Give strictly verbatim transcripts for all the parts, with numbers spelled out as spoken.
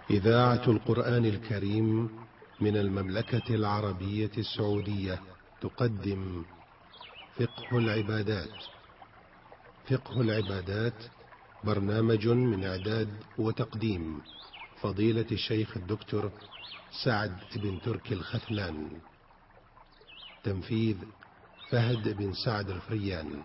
إذاعة القرآن الكريم من المملكة العربية السعودية تقدم فقه العبادات. فقه العبادات برنامج من إعداد وتقديم فضيلة الشيخ الدكتور سعد بن تركي الختلان. تنفيذ فهد بن سعد الفريان.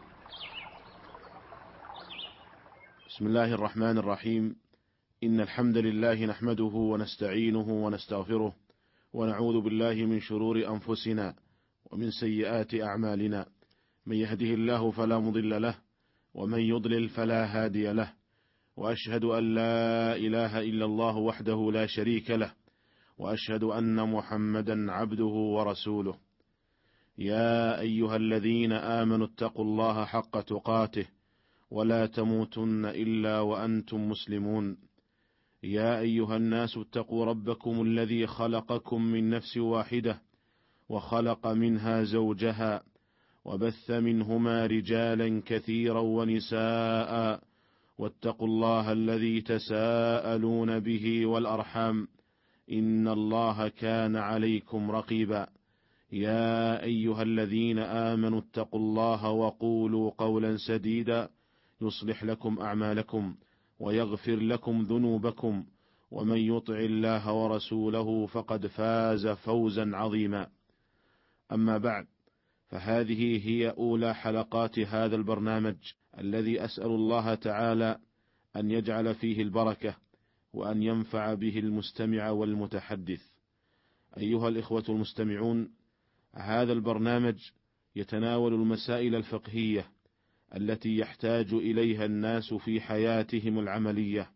بسم الله الرحمن الرحيم. إن الحمد لله نحمده ونستعينه ونستغفره ونعوذ بالله من شرور أنفسنا ومن سيئات أعمالنا، من يهده الله فلا مضل له ومن يضلل فلا هادي له، وأشهد أن لا إله إلا الله وحده لا شريك له، وأشهد أن محمدا عبده ورسوله. يا أيها الذين آمنوا اتقوا الله حق تقاته ولا تموتن إلا وأنتم مسلمون. يا أيها الناس اتقوا ربكم الذي خلقكم من نفس واحدة وخلق منها زوجها وبث منهما رجالا كثيرا ونساء، واتقوا الله الذي تساءلون به والأرحام إن الله كان عليكم رقيبا. يا أيها الذين آمنوا اتقوا الله وقولوا قولا سديدا يصلح لكم أعمالكم ويغفر لكم ذنوبكم، ومن يطع الله ورسوله فقد فاز فوزا عظيما. أما بعد، فهذه هي أولى حلقات هذا البرنامج الذي أسأل الله تعالى أن يجعل فيه البركة وأن ينفع به المستمع والمتحدث. أيها الإخوة المستمعون، هذا البرنامج يتناول المسائل الفقهية التي يحتاج إليها الناس في حياتهم العملية،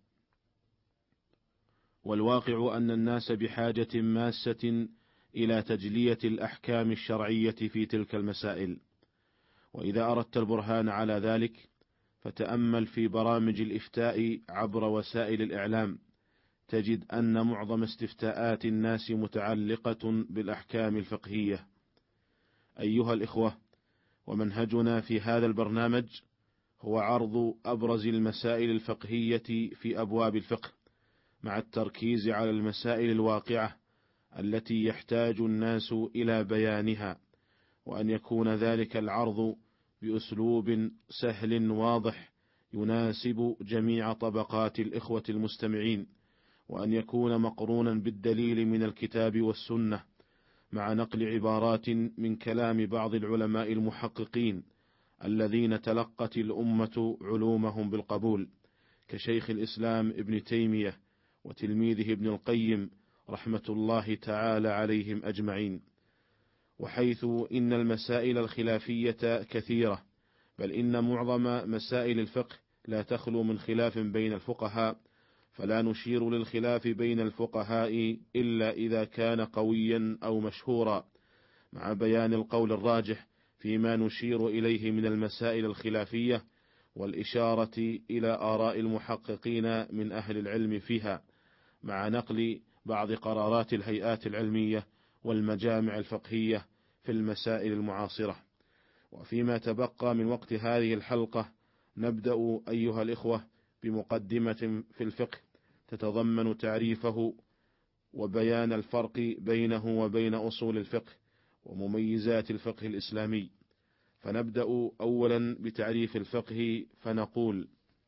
والواقع أن الناس بحاجة ماسة إلى تجلية الأحكام الشرعية في تلك المسائل. وإذا أردت البرهان على ذلك فتأمل في برامج الإفتاء عبر وسائل الإعلام، تجد أن معظم استفتاءات الناس متعلقة بالأحكام الفقهية. أيها الإخوة، ومنهجنا في هذا البرنامج هو عرض أبرز المسائل الفقهية في أبواب الفقه، مع التركيز على المسائل الواقعة التي يحتاج الناس إلى بيانها، وأن يكون ذلك العرض بأسلوب سهل واضح يناسب جميع طبقات الإخوة المستمعين، وأن يكون مقرونا بالدليل من الكتاب والسنة، مع نقل عبارات من كلام بعض العلماء المحققين الذين تلقت الأمة علومهم بالقبول، كشيخ الإسلام ابن تيمية وتلميذه ابن القيم رحمة الله تعالى عليهم أجمعين. وحيث إن المسائل الخلافية كثيرة، بل إن معظم مسائل الفقه لا تخلو من خلاف بين الفقهاء، فلا نشير للخلاف بين الفقهاء إلا إذا كان قويا أو مشهورا، مع بيان القول الراجح فيما نشير إليه من المسائل الخلافية، والإشارة إلى آراء المحققين من أهل العلم فيها، مع نقل بعض قرارات الهيئات العلمية والمجامع الفقهية في المسائل المعاصرة. وفيما تبقى من وقت هذه الحلقة نبدأ أيها الإخوة بمقدمة في الفقه تتضمن تعريفه وبيان الفرق بينه وبين أصول الفقه ومميزات الفقه الإسلامي. فنبدأ أولا بتعريف الفقه، فنقول: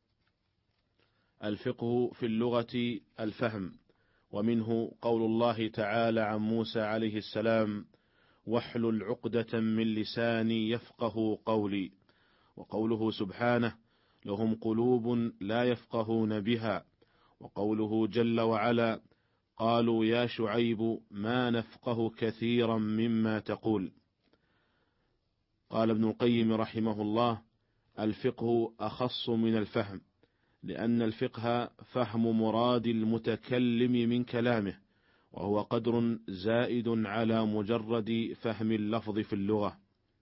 الفقه في اللغة الفهم، ومنه قول الله تعالى عن موسى عليه السلام: واحلل عقدة من لساني يفقه قولي. وقوله سبحانه: لهم قلوب لا يفقهون بها. وقوله جل وعلا: قالوا يا شعيب ما نفقه كثيرا مما تقول. قال ابن القيم رحمه الله: الفقه أخص من الفهم، لأن الفقه فهم مراد المتكلم من كلامه، وهو قدر زائد على مجرد فهم اللفظ في اللغة.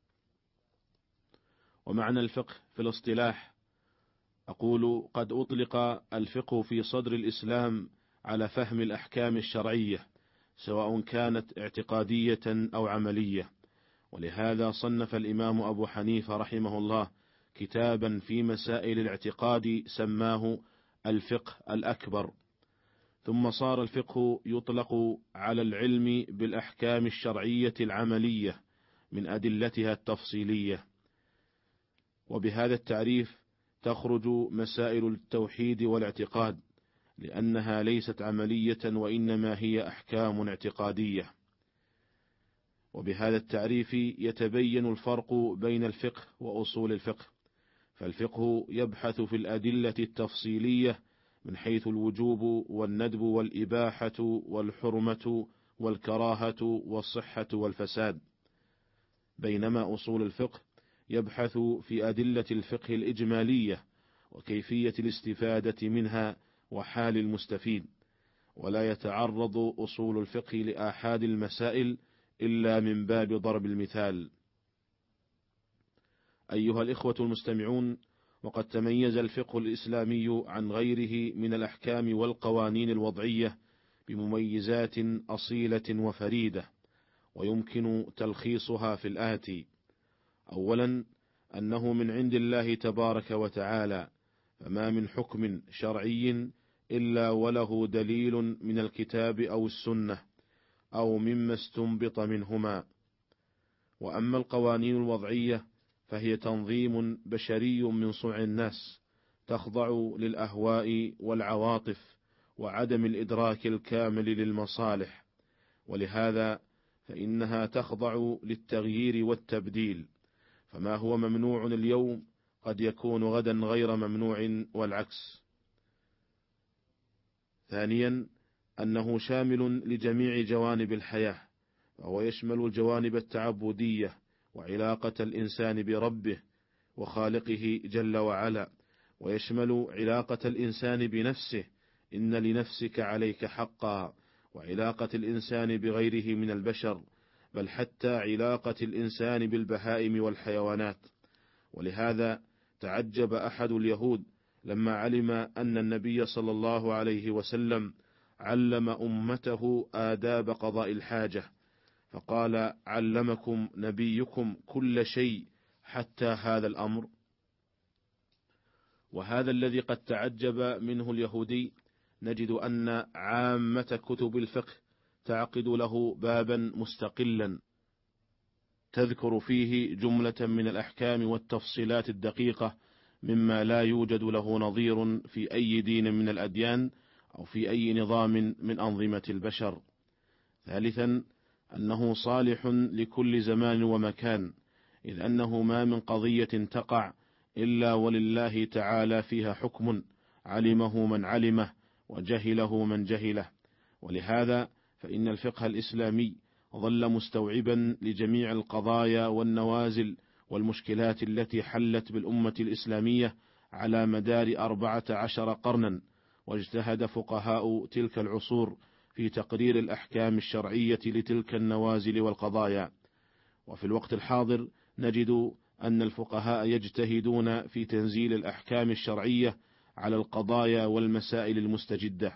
ومعنى الفقه في الاصطلاح، أقول قد أطلق الفقه في صدر الإسلام على فهم الأحكام الشرعية، سواء كانت اعتقادية أو عملية. ولهذا صنف الإمام أبو حنيفة رحمه الله كتابا في مسائل الاعتقاد سماه الفقه الأكبر. ثم صار الفقه يطلق على العلم بالأحكام الشرعية العملية من أدلتها التفصيلية. وبهذا التعريف تخرج مسائل التوحيد والاعتقاد، لأنها ليست عملية وإنما هي أحكام اعتقادية. وبهذا التعريف يتبين الفرق بين الفقه وأصول الفقه، فالفقه يبحث في الأدلة التفصيلية من حيث الوجوب والندب والإباحة والحرمة والكراهة والصحة والفساد، بينما أصول الفقه يبحث في أدلة الفقه الإجمالية وكيفية الاستفادة منها وحال المستفيد، ولا يتعرض أصول الفقه لآحاد المسائل إلا من باب ضرب المثال. أيها الإخوة المستمعون، وقد تميز الفقه الإسلامي عن غيره من الأحكام والقوانين الوضعية بمميزات أصيلة وفريدة، ويمكن تلخيصها في الآتي: أولا، أنه من عند الله تبارك وتعالى، فما من حكم شرعي إلا وله دليل من الكتاب أو السنة أو مما استنبط منهما. وأما القوانين الوضعية فهي تنظيم بشري من صنع الناس، تخضع للأهواء والعواطف وعدم الإدراك الكامل للمصالح، ولهذا فإنها تخضع للتغيير والتبديل، فما هو ممنوع اليوم قد يكون غدا غير ممنوع والعكس. ثانيا، أنه شامل لجميع جوانب الحياة، فهو يشمل الجوانب التعبدية وعلاقة الإنسان بربه وخالقه جل وعلا، ويشمل علاقة الإنسان بنفسه، إن لنفسك عليك حقا، وعلاقة الإنسان بغيره من البشر، بل حتى علاقة الإنسان بالبهائم والحيوانات. ولهذا تعجب أحد اليهود لما علم أن النبي صلى الله عليه وسلم علم أمته آداب قضاء الحاجة، فقال: علمكم نبيكم كل شيء حتى هذا الأمر؟ وهذا الذي قد تعجب منه اليهودي نجد أن عامة كتب الفقه تعقد له بابا مستقلا تذكر فيه جملة من الأحكام والتفصيلات الدقيقة مما لا يوجد له نظير في أي دين من الأديان أو في أي نظام من أنظمة البشر. ثالثا، أنه صالح لكل زمان ومكان، إذ أنه ما من قضية تقع إلا ولله تعالى فيها حكم علمه من علمه وجهله من جهله. ولهذا فإن الفقه الإسلامي ظل مستوعبا لجميع القضايا والنوازل والمشكلات التي حلت بالأمة الإسلامية على مدار أربعة عشر قرنا، واجتهد فقهاء تلك العصور في تقرير الأحكام الشرعية لتلك النوازل والقضايا. وفي الوقت الحاضر نجد أن الفقهاء يجتهدون في تنزيل الأحكام الشرعية على القضايا والمسائل المستجدة.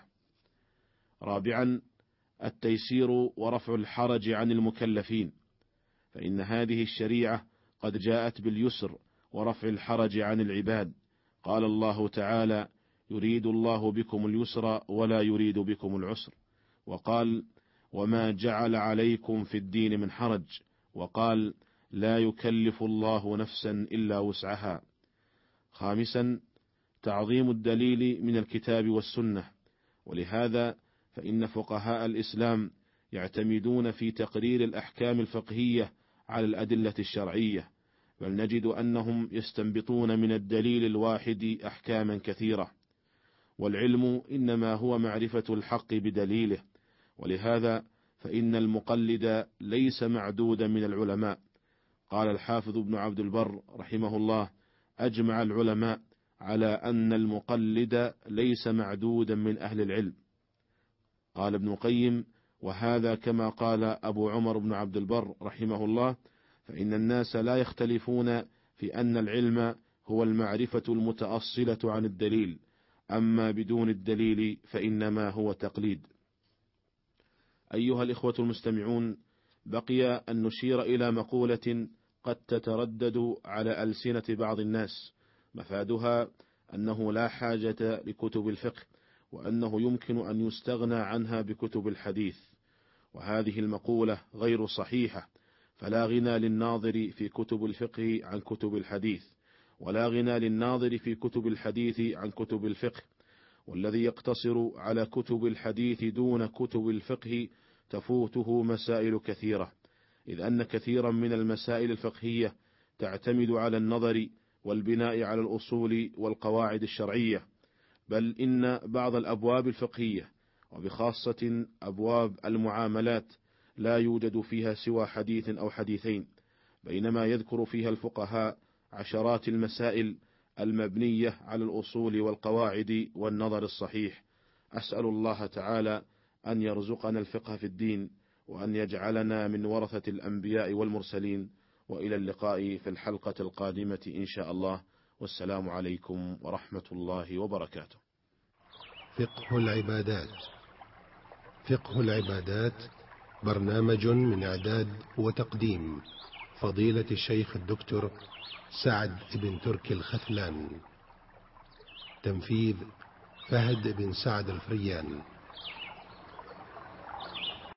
رابعا، التيسير ورفع الحرج عن المكلفين، فإن هذه الشريعة قد جاءت باليسر ورفع الحرج عن العباد. قال الله تعالى: يريد الله بكم اليسر ولا يريد بكم العسر. وقال: وما جعل عليكم في الدين من حرج. وقال: لا يكلف الله نفسا إلا وسعها. خامسا، تعظيم الدليل من الكتاب والسنة، ولهذا فإن فقهاء الإسلام يعتمدون في تقرير الأحكام الفقهية على الأدلة الشرعية، بل نجد أنهم يستنبطون من الدليل الواحد أحكاما كثيرة. والعلم إنما هو معرفة الحق بدليله، ولهذا فإن المقلد ليس معدودا من العلماء. قال الحافظ ابن عبد البر رحمه الله: أجمع العلماء على أن المقلد ليس معدودا من أهل العلم. قال ابن القيم: وهذا كما قال أبو عمر بن عبد البر رحمه الله، فإن الناس لا يختلفون في أن العلم هو المعرفة المتأصلة عن الدليل، أما بدون الدليل فإنما هو تقليد. أيها الإخوة المستمعون، بقي أن نشير إلى مقولة قد تتردد على ألسنة بعض الناس، مفادها أنه لا حاجة لكتب الفقه، وأنه يمكن أن يستغنى عنها بكتب الحديث، وهذه المقولة غير صحيحة، فلا غنى للناظر في كتب الفقه عن كتب الحديث، ولا غنى للناظر في كتب الحديث عن كتب الفقه، والذي يقتصر على كتب الحديث دون كتب الفقه تفوته مسائل كثيرة، إذ أن كثيرا من المسائل الفقهية تعتمد على النظر والبناء على الأصول والقواعد الشرعية، بل إن بعض الأبواب الفقهية وبخاصة أبواب المعاملات لا يوجد فيها سوى حديث أو حديثين، بينما يذكر فيها الفقهاء عشرات المسائل المبنية على الأصول والقواعد والنظر الصحيح. أسأل الله تعالى أن يرزقنا الفقه في الدين، وأن يجعلنا من ورثة الأنبياء والمرسلين، وإلى اللقاء في الحلقة القادمة إن شاء الله، والسلام عليكم ورحمة الله وبركاته. فقه العبادات. فقه العبادات برنامج من إعداد وتقديم فضيلة الشيخ الدكتور سعد بن تركي الخثلان. تنفيذ فهد بن سعد الفريان.